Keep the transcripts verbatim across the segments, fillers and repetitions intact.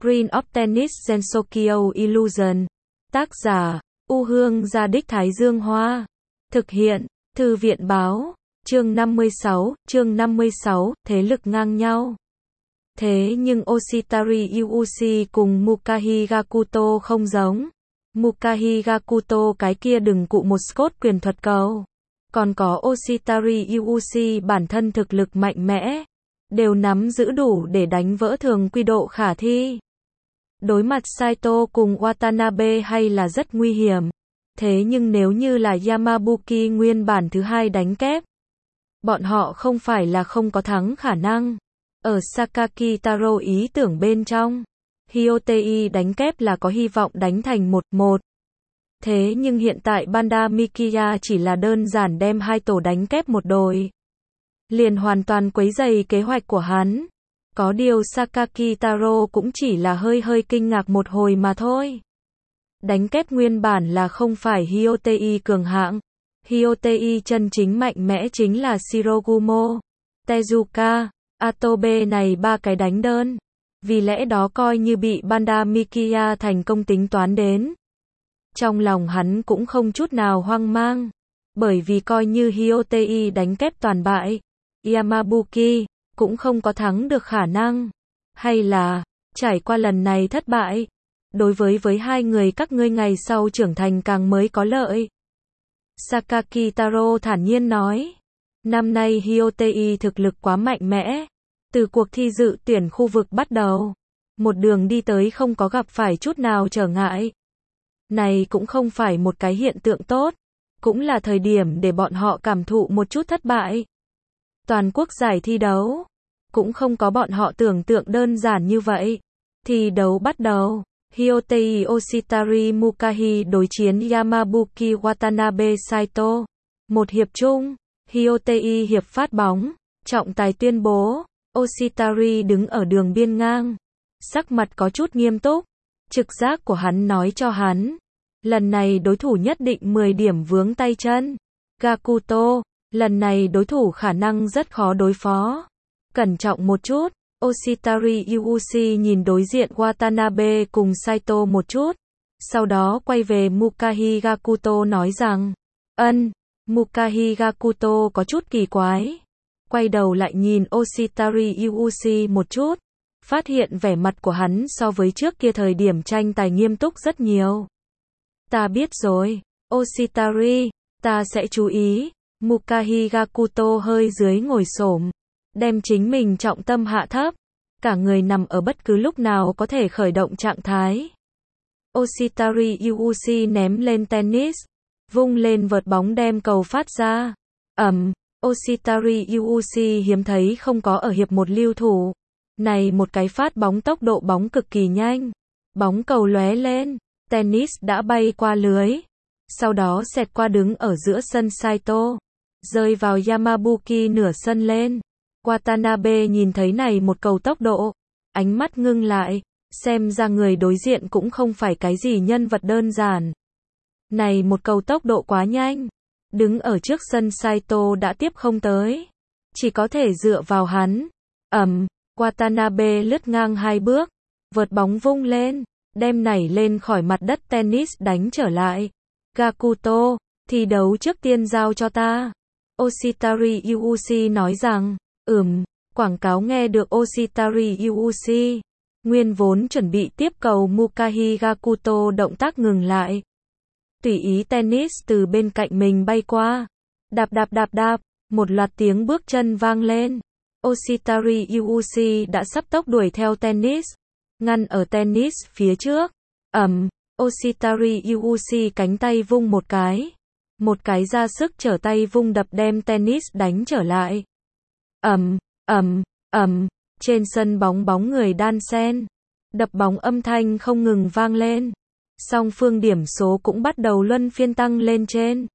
Green of Tennis Gensokyo Illusion. Tác giả, U Hương Gia Đích Thái Dương Hoa. Thực hiện, Thư viện Báo. Chương năm mươi sáu, chương năm mươi sáu, thế lực ngang nhau. Thế nhưng Oshitari Yuuchi cùng Mukahi Gakuto không giống. Mukahi Gakuto cái kia đừng cụ một Scott quyền thuật cầu. Còn có Oshitari Yuuchi bản thân thực lực mạnh mẽ. Đều nắm giữ đủ để đánh vỡ thường quy độ khả thi. Đối mặt Saito cùng Watanabe hay là rất nguy hiểm. Thế nhưng nếu như là Yamabuki nguyên bản thứ hai đánh kép. Bọn họ không phải là không có thắng khả năng. Ở Sakaki Taro ý tưởng bên trong. Hyotei đánh kép là có hy vọng đánh thành một một. Thế nhưng hiện tại Banda Mikiya chỉ là đơn giản đem hai tổ đánh kép một đội. Liền hoàn toàn quấy rầy kế hoạch của hắn. Có điều Sakaki Taro cũng chỉ là hơi hơi kinh ngạc một hồi mà thôi. Đánh kép nguyên bản là không phải Hyotei cường hạng. Hyotei chân chính mạnh mẽ chính là Shirogumo, Tezuka, Atobe này ba cái đánh đơn. Vì lẽ đó coi như bị Banda Mikiya thành công tính toán đến. Trong lòng hắn cũng không chút nào hoang mang. Bởi vì coi như Hyotei đánh kép toàn bại, Yamabuki cũng không có thắng được khả năng. Hay là, trải qua lần này thất bại, đối với với hai người các ngươi ngày sau trưởng thành càng mới có lợi. Sakaki Taro thản nhiên nói. Năm nay Hyotei thực lực quá mạnh mẽ. Từ cuộc thi dự tuyển khu vực bắt đầu, một đường đi tới không có gặp phải chút nào trở ngại. Này cũng không phải một cái hiện tượng tốt. Cũng là thời điểm để bọn họ cảm thụ một chút thất bại. Toàn quốc giải thi đấu cũng không có bọn họ tưởng tượng đơn giản như vậy. Thi đấu bắt đầu. Hyotei Oshitari Mukahi đối chiến Yamabuki Watanabe Saito. Một hiệp chung. Hyotei hiệp phát bóng. Trọng tài tuyên bố. Oshitari đứng ở đường biên ngang. Sắc mặt có chút nghiêm túc. Trực giác của hắn nói cho hắn. Lần này đối thủ nhất định mười điểm vướng tay chân. Gakuto. Lần này đối thủ khả năng rất khó đối phó. Cẩn trọng một chút. Oshitari Yuuchi nhìn đối diện Watanabe cùng Saito một chút. Sau đó quay về Mukahi Gakuto nói rằng. Ân. Mukahi Gakuto có chút kỳ quái. Quay đầu lại nhìn Oshitari Yuuchi một chút. Phát hiện vẻ mặt của hắn so với trước kia thời điểm tranh tài nghiêm túc rất nhiều. Ta biết rồi. Oshitari. Ta sẽ chú ý. Mukahi Gakuto hơi dưới ngồi xổm, đem chính mình trọng tâm hạ thấp, cả người nằm ở bất cứ lúc nào có thể khởi động trạng thái. Oshitari Yuuchi ném lên tennis, vung lên vợt bóng đem cầu phát ra. Ầm, Oshitari Yuuchi hiếm thấy không có ở hiệp một lưu thủ. Này một cái phát bóng tốc độ bóng cực kỳ nhanh. Bóng cầu lóe lên, tennis đã bay qua lưới. Sau đó xẹt qua đứng ở giữa sân Saito. Rơi vào Yamabuki nửa sân lên. Watanabe nhìn thấy này một cầu tốc độ. Ánh mắt ngưng lại. Xem ra người đối diện cũng không phải cái gì nhân vật đơn giản. Này một cầu tốc độ quá nhanh. Đứng ở trước sân Saito đã tiếp không tới. Chỉ có thể dựa vào hắn. Ầm, Watanabe lướt ngang hai bước. Vợt bóng vung lên. Đem nảy lên khỏi mặt đất tennis đánh trở lại. Gakuto, thi đấu trước tiên giao cho ta. Oshitari Yuuchi nói rằng. Ừm, quảng cáo nghe được Oshitari Yuuchi. Nguyên vốn chuẩn bị tiếp cầu Mukahi Gakuto động tác ngừng lại. Tùy ý tennis từ bên cạnh mình bay qua. Đạp đạp đạp đạp, một loạt tiếng bước chân vang lên. Oshitari Yuuchi đã sắp tốc đuổi theo tennis. Ngăn ở tennis phía trước. Ầm, Oshitari Yuuchi cánh tay vung một cái. Một cái ra sức trở tay vung đập đem tennis đánh trở lại. Ầm, ầm, ầm, trên sân bóng bóng người đan xen. Đập bóng âm thanh không ngừng vang lên. Song phương điểm số cũng bắt đầu luân phiên tăng lên trên.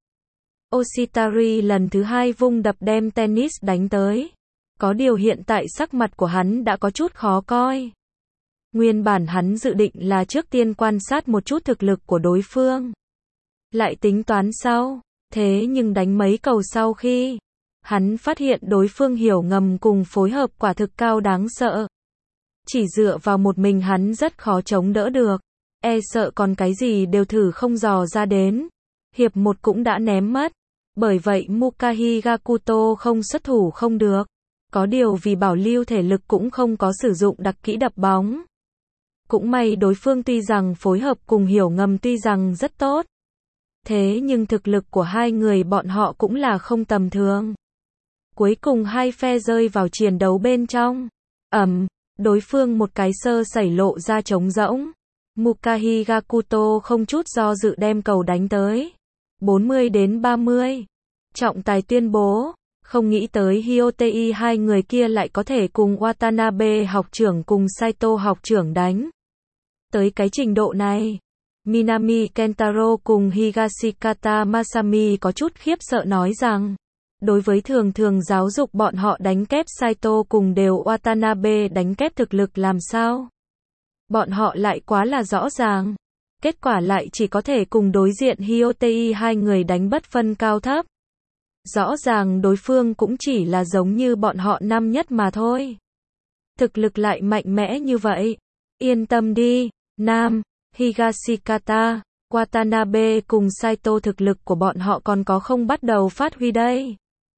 Oshitari lần thứ hai vung đập đem tennis đánh tới. Có điều hiện tại sắc mặt của hắn đã có chút khó coi. Nguyên bản hắn dự định là trước tiên quan sát một chút thực lực của đối phương. Lại tính toán sau. Thế nhưng đánh mấy cầu sau khi hắn phát hiện đối phương hiểu ngầm cùng phối hợp quả thực cao đáng sợ. Chỉ dựa vào một mình hắn rất khó chống đỡ được. E sợ còn cái gì đều thử không dò ra đến. Hiệp một cũng đã ném mất. Bởi vậy Mukahi Gakuto không xuất thủ không được. Có điều vì bảo lưu thể lực cũng không có sử dụng đặc kỹ đập bóng. Cũng may đối phương tuy rằng phối hợp cùng hiểu ngầm tuy rằng rất tốt. Thế nhưng thực lực của hai người bọn họ cũng là không tầm thường. Cuối cùng hai phe rơi vào chiến đấu bên trong. Ầm, đối phương một cái sơ sẩy lộ ra trống rỗng. Mukahi Gakuto không chút do dự đem cầu đánh tới. bốn mươi đến ba mươi. Trọng tài tuyên bố, không nghĩ tới Hyotei hai người kia lại có thể cùng Watanabe học trưởng cùng Saito học trưởng đánh. Tới cái trình độ này, Minami Kentaro cùng Higashikata Masami có chút khiếp sợ nói rằng, đối với thường thường giáo dục bọn họ đánh kép Saito cùng đều Watanabe đánh kép thực lực làm sao? Bọn họ lại quá là rõ ràng. Kết quả lại chỉ có thể cùng đối diện Hyotei hai người đánh bất phân cao thấp. Rõ ràng đối phương cũng chỉ là giống như bọn họ năm nhất mà thôi. Thực lực lại mạnh mẽ như vậy. Yên tâm đi, Nam, Higashikata, Watanabe cùng Saito thực lực của bọn họ còn có không bắt đầu phát huy đây.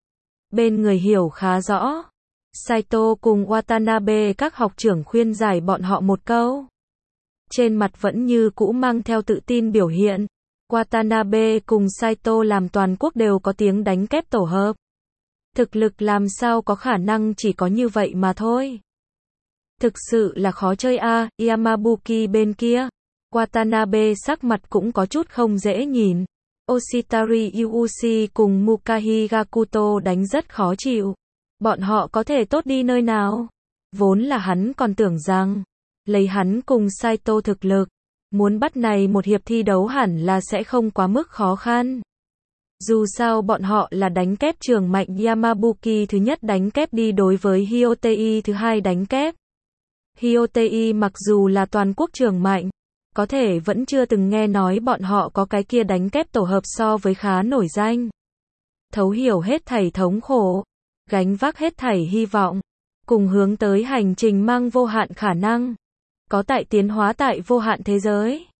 Bên người hiểu khá rõ. Saito cùng Watanabe các học trưởng khuyên giải bọn họ một câu. Trên mặt vẫn như cũ mang theo tự tin biểu hiện. Watanabe cùng Saito làm toàn quốc đều có tiếng đánh kép tổ hợp. Thực lực làm sao có khả năng chỉ có như vậy mà thôi. Thực sự là khó chơi a. À, Yamabuki bên kia. Watanabe sắc mặt cũng có chút không dễ nhìn. Oshitari Yuuchi cùng Mukahi Gakuto đánh rất khó chịu. Bọn họ có thể tốt đi nơi nào? Vốn là hắn còn tưởng rằng, lấy hắn cùng Saito thực lực, muốn bắt này một hiệp thi đấu hẳn là sẽ không quá mức khó khăn. Dù sao bọn họ là đánh kép trường mạnh Yamabuki thứ nhất đánh kép đi đối với Hyotei thứ hai đánh kép. Hyotei mặc dù là toàn quốc trường mạnh, có thể vẫn chưa từng nghe nói bọn họ có cái kia đánh kép tổ hợp so với khá nổi danh. Thấu hiểu hết thảy thống khổ, gánh vác hết thảy hy vọng, cùng hướng tới hành trình mang vô hạn khả năng, có tại tiến hóa tại vô hạn thế giới.